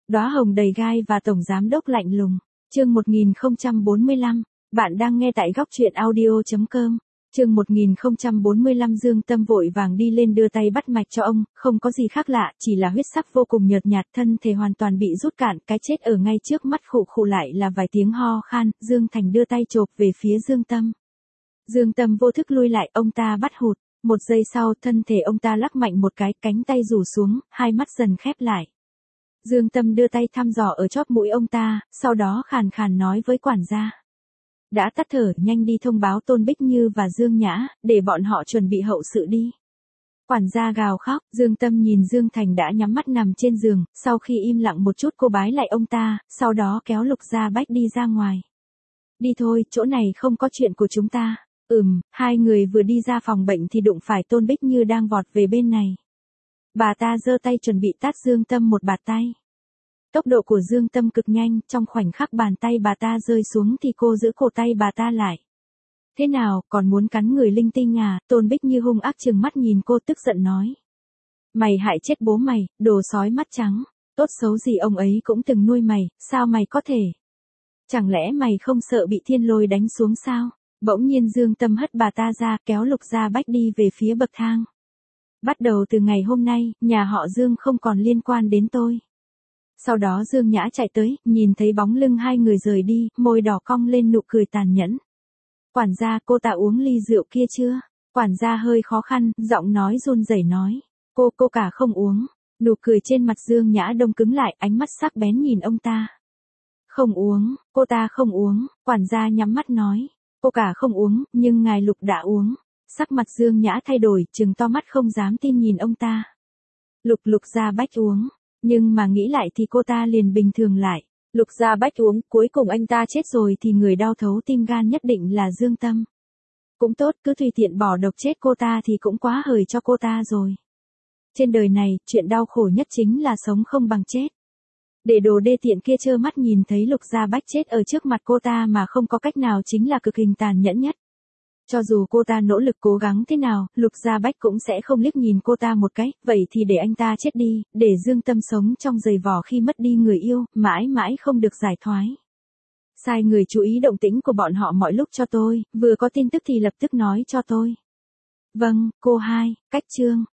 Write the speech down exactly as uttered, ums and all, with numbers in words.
Đóa hồng đầy gai và tổng giám đốc lạnh lùng. Chương một nghìn không trăm bốn mươi lăm, bạn đang nghe tại góc truyện audio chấm com. Chương một nghìn không trăm bốn mươi lăm Dương Tâm vội vàng đi lên đưa tay bắt mạch cho ông, không có gì khác lạ, chỉ là huyết sắc vô cùng nhợt nhạt, thân thể hoàn toàn bị rút cạn, cái chết ở ngay trước mắt, khụ khụ lại là vài tiếng ho khan. Dương Thành đưa tay chộp về phía Dương Tâm. Dương Tâm vô thức lui lại, ông ta bắt hụt. Một giây sau, thân thể ông ta lắc mạnh một cái, cánh tay rủ xuống, hai mắt dần khép lại. Dương Tâm đưa tay thăm dò ở chóp mũi ông ta, sau đó khàn khàn nói với quản gia. Đã tắt thở, nhanh đi thông báo Tôn Bích Như và Dương Nhã, để bọn họ chuẩn bị hậu sự đi. Quản gia gào khóc, Dương Tâm nhìn Dương Thành đã nhắm mắt nằm trên giường, sau khi im lặng một chút cô bái lại ông ta, sau đó kéo Lục Gia Bách đi ra ngoài. Đi thôi, chỗ này không có chuyện của chúng ta. Ừm, hai người vừa đi ra phòng bệnh thì đụng phải Tôn Bích Như đang vọt về bên này. Bà ta giơ tay chuẩn bị tát Dương Tâm một bạt tay. Tốc độ của Dương Tâm cực nhanh, trong khoảnh khắc bàn tay bà ta rơi xuống thì cô giữ cổ tay bà ta lại. Thế nào, còn muốn cắn người linh tinh à? Tôn Bích Như hung ác trừng mắt nhìn cô, tức giận nói. Mày hại chết bố mày, đồ sói mắt trắng. Tốt xấu gì ông ấy cũng từng nuôi mày, sao mày có thể? Chẳng lẽ mày không sợ bị thiên lôi đánh xuống sao? Bỗng nhiên Dương Tâm hất bà ta ra, kéo Lục Gia Bách đi về phía bậc thang. Bắt đầu từ ngày hôm nay, nhà họ Dương không còn liên quan đến tôi. Sau đó Dương Nhã chạy tới, nhìn thấy bóng lưng hai người rời đi, môi đỏ cong lên nụ cười tàn nhẫn. Quản gia, cô ta uống ly rượu kia chưa? Quản gia hơi khó khăn, giọng nói run rẩy nói. Cô, cô cả không uống. Nụ cười trên mặt Dương Nhã đông cứng lại, ánh mắt sắc bén nhìn ông ta. Không uống, cô ta không uống, quản gia nhắm mắt nói. Cô cả không uống, nhưng ngài Lục đã uống. Sắc mặt Dương Nhã thay đổi, trừng to mắt không dám tin nhìn ông ta. Lục Lục Gia Bách uống. Nhưng mà nghĩ lại thì cô ta liền bình thường lại. Lục Gia Bách uống, cuối cùng anh ta chết rồi thì người đau thấu tim gan nhất định là Dương Tâm. Cũng tốt, cứ tùy tiện bỏ độc chết cô ta thì cũng quá hời cho cô ta rồi. Trên đời này, chuyện đau khổ nhất chính là sống không bằng chết. Để đồ đê tiện kia trơ mắt nhìn thấy Lục Gia Bách chết ở trước mặt cô ta mà không có cách nào chính là cực hình tàn nhẫn nhất. Cho dù cô ta nỗ lực cố gắng thế nào, Lục Gia Bách cũng sẽ không liếc nhìn cô ta một cái, vậy thì để anh ta chết đi, để Dương Tâm sống trong giày vò khi mất đi người yêu, mãi mãi không được giải thoái. Sai người chú ý động tĩnh của bọn họ mọi lúc cho tôi, vừa có tin tức thì lập tức nói cho tôi. Vâng, cô hai, cách chương.